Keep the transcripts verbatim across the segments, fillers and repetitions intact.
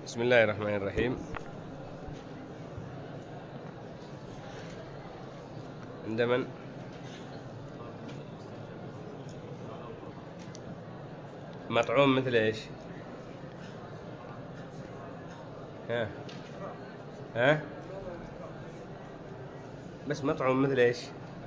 بسم الله الرحمن الرحيم. عند من؟ مطعوم مثل ايش؟ ها ها بس مطعوم مثل ايش؟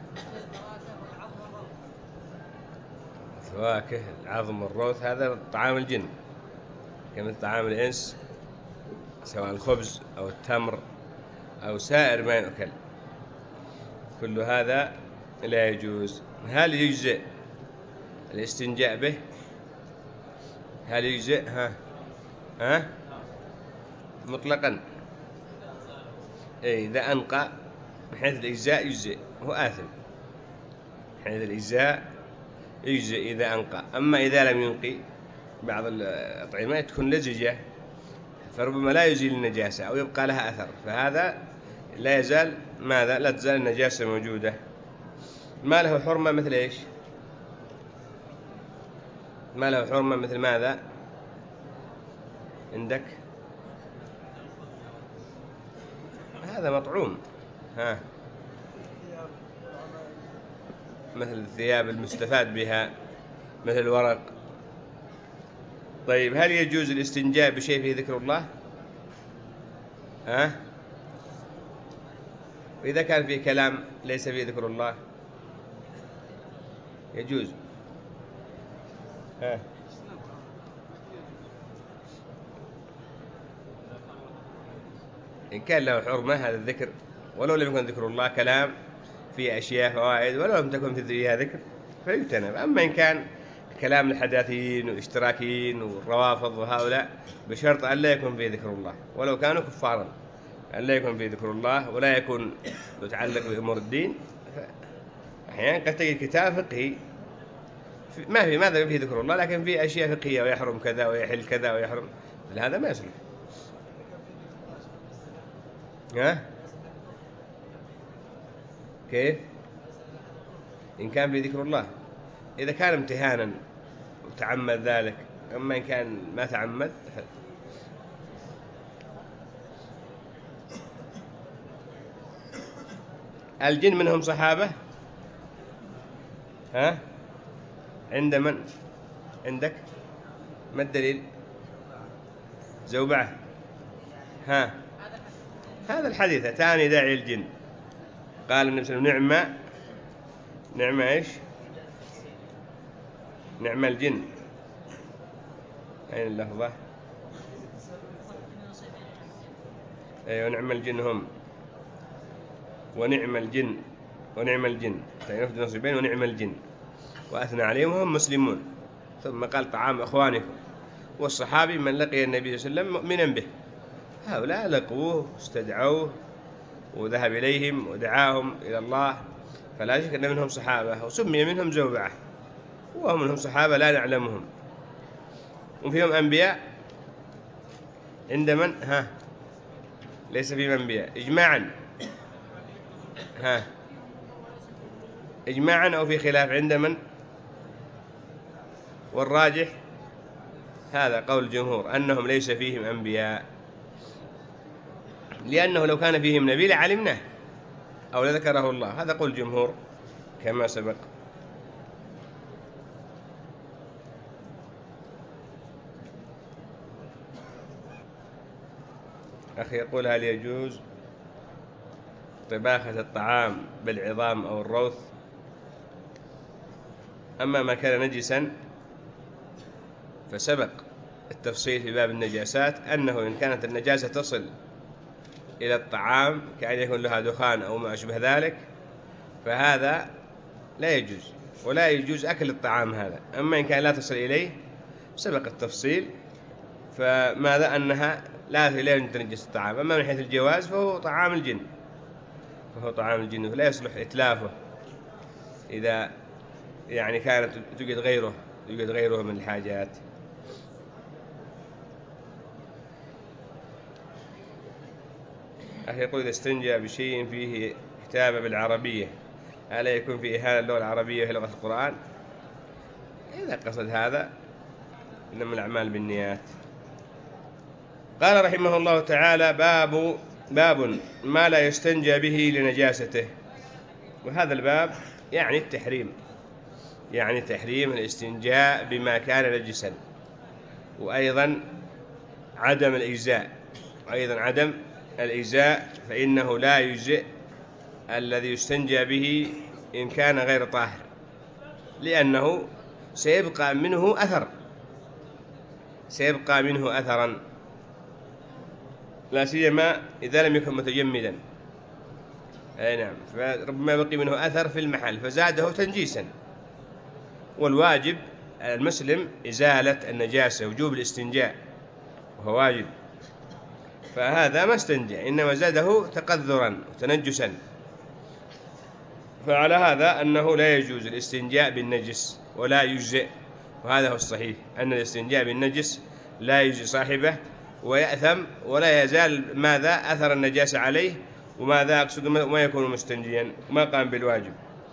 فواكه، العظم والروث، هذا طعام الجن كمثل طعام الإنس، سواء الخبز أو التمر أو سائر ما يؤكل، كل هذا لا يجوز. هل يجزئ الاستنجاء به؟ هل يجزئ؟ ها ها مطلقا. إيه، إذا أنقى من حيث الإجزاء يجزئ، هو آثم من حيث الإجزاء يجزئ إذا أنقى. أما إذا لم ينقي، بعض الأطعمة تكون لزجة فربما لا يزيل النجاسة أو يبقى لها أثر، فهذا لا يزال ماذا؟ لا تزال النجاسة موجودة. ما له حرمة مثل إيش؟ ما له حرمة مثل ماذا عندك؟ هذا مطعوم. ها مثل الثياب المستفاد بها، مثل الورق. طيب، هل يجوز الاستنجاء بشيء فيه ذكر الله؟ ها وإذا كان فيه كلام ليس فيه ذكر الله يجوز. ها إن كان له حرمة هذا الذكر، ولو لم يكن ذكر الله، كلام فيه أشياء فوائد ولو لم تكن فيها ذكر فيجتنب. أما إن كان كلام الحداثيين والاشتراكيين والروافض وهؤلاء، بشرط أن لا يكون فيه ذكر الله ولو كانوا كفارا، أن لا يكون فيه ذكر الله ولا يكون يتعلق بأمور الدين. أحيانا قد تجد كتاب فقهي ما في ماذا فيه ذكر الله، لكن فيه أشياء فقهية ويحرم كذا ويحل كذا ويحرم، هذا ما يصلح. ها كيف؟ إن كان في ذكر الله، إذا كان امتهانا وتعمد ذلك. أما إن كان ما تعمد، الجن منهم صحابة. ها عند من؟ عندك ما الدليل؟ زوبعة. ها هذا الحديث أتاني داعي الجن، قال النبي صلى الله عليه وسلم: نعمة نعمة إيش؟ نعمة الجن. أين اللفظة؟ أيوة، نعم الجن هم، ونعم الجن ونعم الجن تعرف نصيبين، ونعم الجن، وأثنى عليهم وهم مسلمون. ثم قال: طعام أخوانكم. والصحابي من لقي النبي صلى الله عليه وسلم مؤمنا به، هؤلاء لقوه واستدعوه وذهب إليهم ودعاهم إلى الله، فلا شك أن منهم صحابة، وسمي منهم زوبعة، وهم منهم صحابة لا نعلمهم. وفيهم أنبياء عند من؟ ها ليس فيهم أنبياء إجماعا. ها إجماعا أو في خلاف عند من؟ والراجح هذا قول الجمهور أنهم ليس فيهم أنبياء، لأنه لو كان فيهم نبي لعلمناه أو لذكره الله. هذا قول الجمهور كما سبق. أخي يقول: هل يجوز طباخة الطعام بالعظام أو الروث؟ أما ما كان نجسا فسبق التفصيل في باب النجاسات أنه إن كانت النجاسة تصل إلى الطعام كأن يكون لها دخان أو ما أشبه ذلك، فهذا لا يجوز، ولا يجوز أكل الطعام هذا. أما إن كان لا تصل إليه سبق التفصيل، فماذا أنها لا لا تنجس الطعام. أما من حيث الجواز فهو طعام الجن، فهو طعام الجن فلا يصلح إتلافه إذا يعني كانت توجد غيره يوجد غيره من الحاجات. أخي يقول: إذا استنجى بشيء فيه كتابة بالعربية ألا يكون في إهانة اللغة العربية في لغة القرآن؟ إذا قصد هذا، إنما الأعمال بالنيات. قال رحمه الله تعالى: باب باب ما لا يستنجى به لنجاسته. وهذا الباب يعني التحريم، يعني تحريم الاستنجاء بما كان نجسا، وأيضا عدم الإجزاء، وأيضا عدم الإجزاء، فإنه لا يجزئ الذي يستنجى به إن كان غير طاهر، لأنه سيبقى منه أثر، سيبقى منه أثرا، لا سيما إذا لم يكن متجمدا. أي نعم، فربما بقي منه أثر في المحل فزاده تنجيسا. والواجب المسلم إزالة النجاسة، وجوب الاستنجاء وهو واجب، فهذا ما استنجى، إنما زاده تقذرا وتنجسا. فعلى هذا أنه لا يجوز الاستنجاء بالنجس ولا يجزئ، وهذا هو الصحيح، أن الاستنجاء بالنجس لا يجزي صاحبه ويأثم، ولا يزال ماذا أثر النجاسة عليه، وماذا أقصد ما يكون مستنجيا وما قام بالواجب.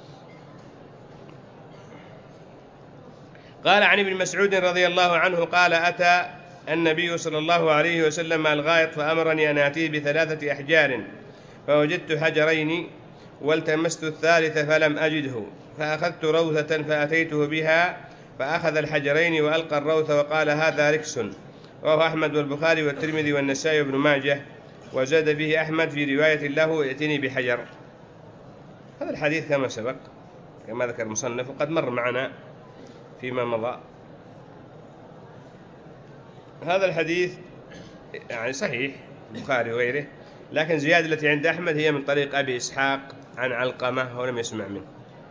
قال عن ابن مسعود رضي الله عنه قال: أتى النبي صلى الله عليه وسلم الغائط فأمرني أن آتيه بثلاثة أحجار، فوجدت حجرين والتمست الثالث فلم أجده، فأخذت روثة فأتيته بها، فأخذ الحجرين وألقى الروث وقال: هذا ركس. رواه أحمد والبخاري والترمذي والنسائي وابن ماجه، وزاد به أحمد في رواية له: ائتني بحجر. هذا الحديث كما سبق، كما ذكر المصنف، وقد مر معنا فيما مضى. هذا الحديث يعني صحيح البخاري وغيره، لكن زيادة التي عند أحمد هي من طريق أبي إسحاق عن علقمة ولم يسمع منه.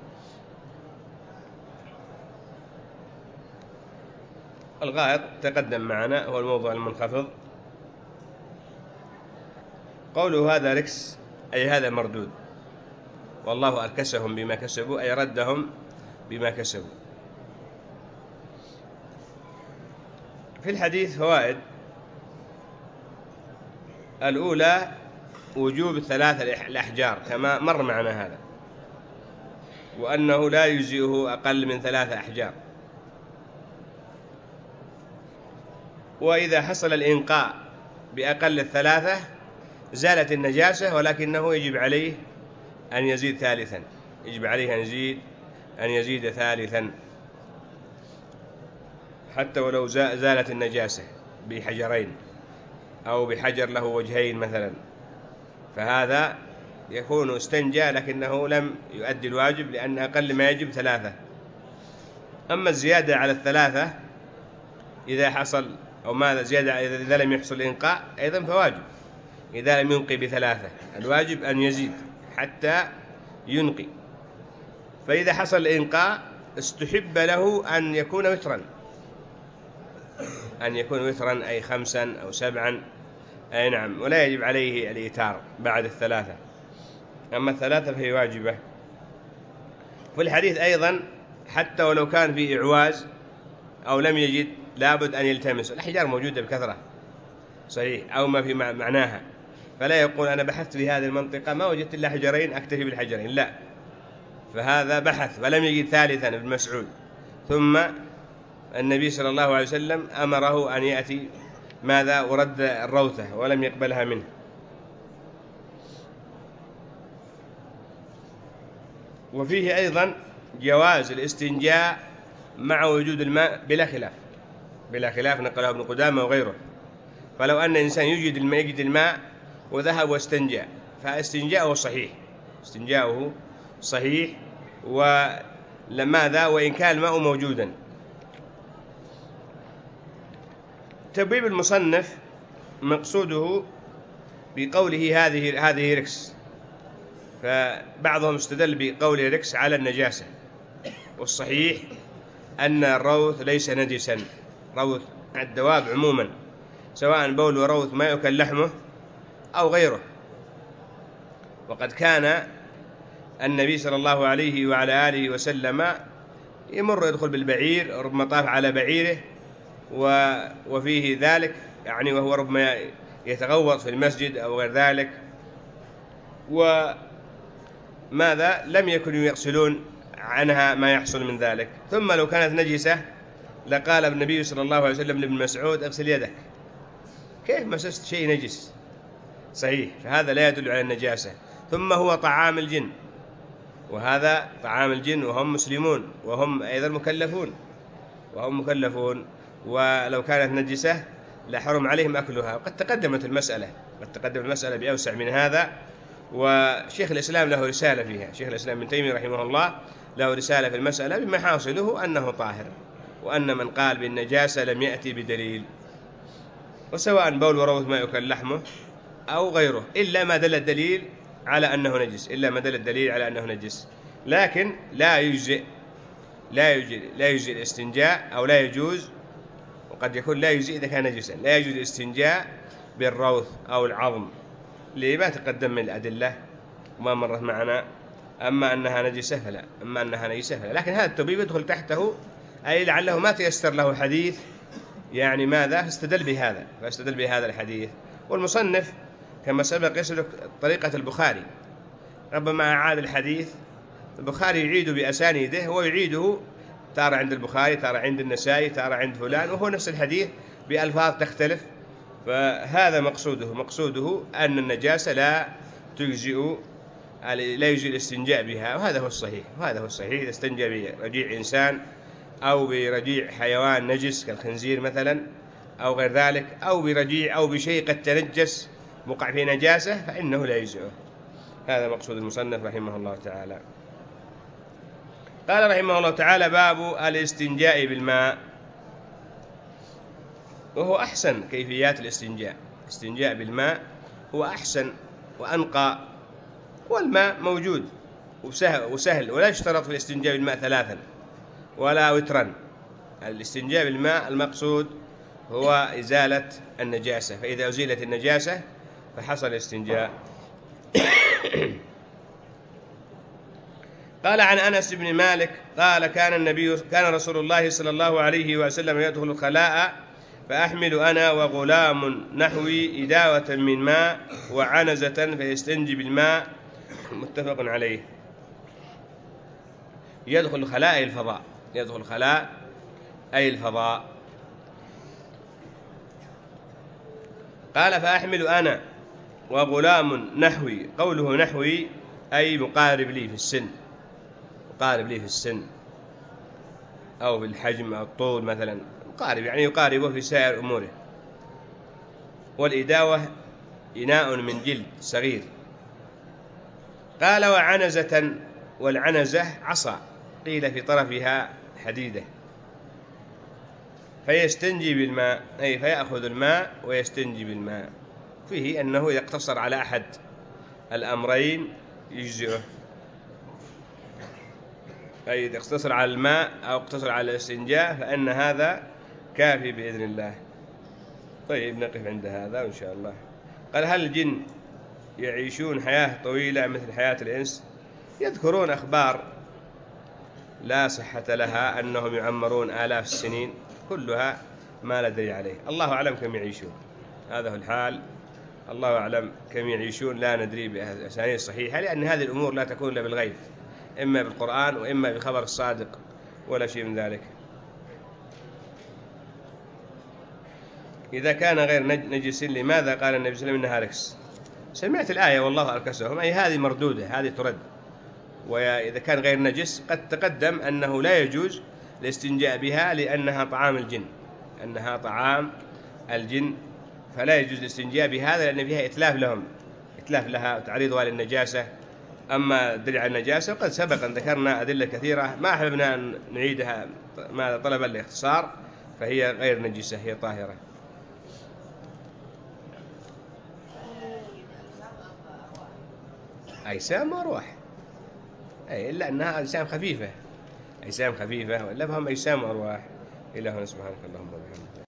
الغائط تقدم معنا هو الموضوع المنخفض. قوله هذا ركس أي هذا مردود، والله أركسهم بما كسبوا أي ردهم بما كسبوا. في الحديث فوائد: الأولى وجوب الثلاثة الأحجار كما مر معنا هذا، وأنه لا يجزئه أقل من ثلاثة أحجار، وإذا حصل الإنقاء بأقل الثلاثة زالت النجاسة، ولكنه يجب عليه أن يزيد ثالثا، يجب عليه أن يزيد أن يزيد ثالثا حتى ولو زالت النجاسة بحجرين أو بحجر له وجهين مثلا، فهذا يكون استنجى لكنه لم يؤدي الواجب، لأن أقل ما يجب ثلاثة. أما الزيادة على الثلاثة إذا حصل أو ماذا زيادة إذا لم يحصل إنقاء أيضا فواجب، إذا لم ينقي بثلاثة الواجب أن يزيد حتى ينقي. فإذا حصل الإنقاء استحب له أن يكون وترا، أن يكون وترا أي خمسا أو سبعا، أي نعم، ولا يجب عليه الإيتار بعد الثلاثة، أما الثلاثة فهي واجبة. في الحديث أيضا حتى ولو كان في إعواز أو لم يجد لابد أن يلتمس، الأحجار موجودة بكثرة صحيح أو ما في معناها، فلا يقول أنا بحثت في هذه المنطقة ما وجدت إلا حجرين أكتفي بالحجرين، لا، فهذا بحث ولم يجد ثالثا ابن مسعود، ثم النبي صلى الله عليه وسلم أمره أن يأتي ماذا ورد الروثة ولم يقبلها منه. وفيه أيضا جواز الاستنجاء مع وجود الماء بلا خلاف، بلا خلاف نقله ابن قدامة وغيره. فلو أن إنسان يجد الماء يجد الماء وذهب واستنجاء فاستنجاؤه صحيح، استنجاؤه صحيح، ولماذا وإن كان الماء موجودا. تبويب المصنف مقصوده بقوله هذه هذه ركس، فبعضهم استدل بقوله ركس على النجاسة، والصحيح أن الروث ليس نجسا، روث الدواب عموما سواء بول وروث ما يؤكل لحمه أو غيره. وقد كان النبي صلى الله عليه وعلى آله وسلم يمر يدخل بالبعير، ربما طاف على بعيره وفيه ذلك يعني، وهو ربما يتغوط في المسجد أو غير ذلك، وماذا لم يكن يغسلون عنها ما يحصل من ذلك. ثم لو كانت نجسة لقال النبي صلى الله عليه وسلم لابن مسعود اغسل يدك، كيف مسست شيء نجس؟ صحيح، فهذا لا يدل على النجاسة. ثم هو طعام الجن، وهذا طعام الجن وهم مسلمون وهم أيضا مكلفون وهم مكلفون ولو كانت نجسة لحرم عليهم أكلها. وقد تقدمت المسألة قد تقدمت المسألة بأوسع من هذا، وشيخ الإسلام له رسالة فيها. شيخ الإسلام ابن تيمية رحمه الله له رسالة في المسألة بما حاصله أنه طاهر، وأن من قال بالنجاسة لم يأتي بدليل، وسواء بول وروث ما يؤكل لحمه أو غيره، إلا ما دل الدليل على أنه نجس إلا ما دل الدليل على أنه نجس. لكن لا يجزئ لا يجزئ لا يجزئ الاستنجاء، أو لا يجوز، وقد يكون لا يجزئ إذا كان نجسا، لا يجوز الاستنجاء بالروث أو العظم لما تقدم من الأدلة وما مرت معنا. أما أنها نجسة فلا أما أنها نجسة فلا لكن هذا الطبيب يدخل تحته، أي لعله ما تيسر له حديث يعني ماذا فاستدل بهذا فاستدل بهذا الحديث. والمصنف كما سبق يسلك طريقة البخاري، ربما أعاد الحديث البخاري يعيده بأسانيده، هو يعيده تارة عند البخاري، تارة عند النسائي، تارة عند فلان، وهو نفس الحديث بألفاظ تختلف. فهذا مقصوده مقصوده أن النجاسة لا تجزئ لا يجزئ الاستنجاء بها، وهذا هو الصحيح وهذا هو الصحيح. إذا استنجى برجيع إنسان أو برجيع حيوان نجس كالخنزير مثلا أو غير ذلك، أو برجيع أو بشيء قد تنجس وقع في نجاسة، فإنه لا يجزئه. هذا مقصود المصنف رحمه الله تعالى. قال رحمه الله تعالى: باب الاستنجاء بالماء، وهو أحسن كيفيات الاستنجاء. الاستنجاء بالماء هو أحسن وأنقى، والماء موجود وسهل, وسهل ولا يشترط في الاستنجاء بالماء ثلاثا ولا وترا. الاستنجاء بالماء المقصود هو إزالة النجاسة، فإذا أزيلت النجاسة فحصل الاستنجاء. قال عن أنس بن مالك قال: كان النبي كان رسول الله صلى الله عليه وسلم يدخل الخلاء فأحمل أنا وغلام نحوي إداوة من ماء وعنزة فيستنجي بالماء. متفق عليه. يدخل الخلاء أي الفضاء يدخل الخلاء أي الفضاء. قال: فأحمل أنا وغلام نحوي، قوله نحوي أي مقارب لي في السن مقارب لي في السن أو بالحجم أو الطول مثلا، مقارب يعني يقاربه في سائر أموره. والإداوة إناء من جلد صغير. قال: وعنزة، والعنزة عصا قيل في طرفها حديدة. فيستنجي بالماء أي فيأخذ الماء ويستنجي بالماء. فيه أنه إذا اقتصر على أحد الأمرين يجزئه، أي إذا اقتصر على الماء أو اقتصر على الاستنجاء فإن هذا كافي بإذن الله. طيب نقف عند هذا وإن شاء الله. قال: هل الجن يعيشون حياة طويلة مثل حياة الإنس؟ يذكرون أخبار لا صحة لها أنهم يعمرون آلاف السنين، كلها ما لا دليل عليه. الله أعلم كم يعيشون، هذا هو الحال. الله أعلم كم يعيشون، لا ندري بأسانيد صحيحة، لأن هذه الأمور لا تكون إلا بالغيب، إما بالقرآن وإما بخبر الصادق ولا شيء من ذلك. إذا كان غير نجس لماذا قال النبي صلى الله عليه وسلم إنها ركس؟ سمعت الآية والله أركسهم، أي هذه مردودة، هذه ترد. وإذا كان غير نجس قد تقدم أنه لا يجوز الاستنجاء بها لأنها طعام الجن أنها طعام الجن فلا يجوز الاستنجاء بهذا، لأن فيها إتلاف لهم إتلاف لها وتعريضها للنجاسة. أما الدليل على النجاسة قد سبق أن ذكرنا أدلة كثيرة ما أحببنا أن نعيدها ما طلب الاختصار، فهي غير نجسة، هي طاهرة. أجسام وأرواح، أي إلا أنها أجسام خفيفة أجسام خفيفة وإلا فهم أجسام وأرواح. إلهنا سبحانك اللهم وبحمدك.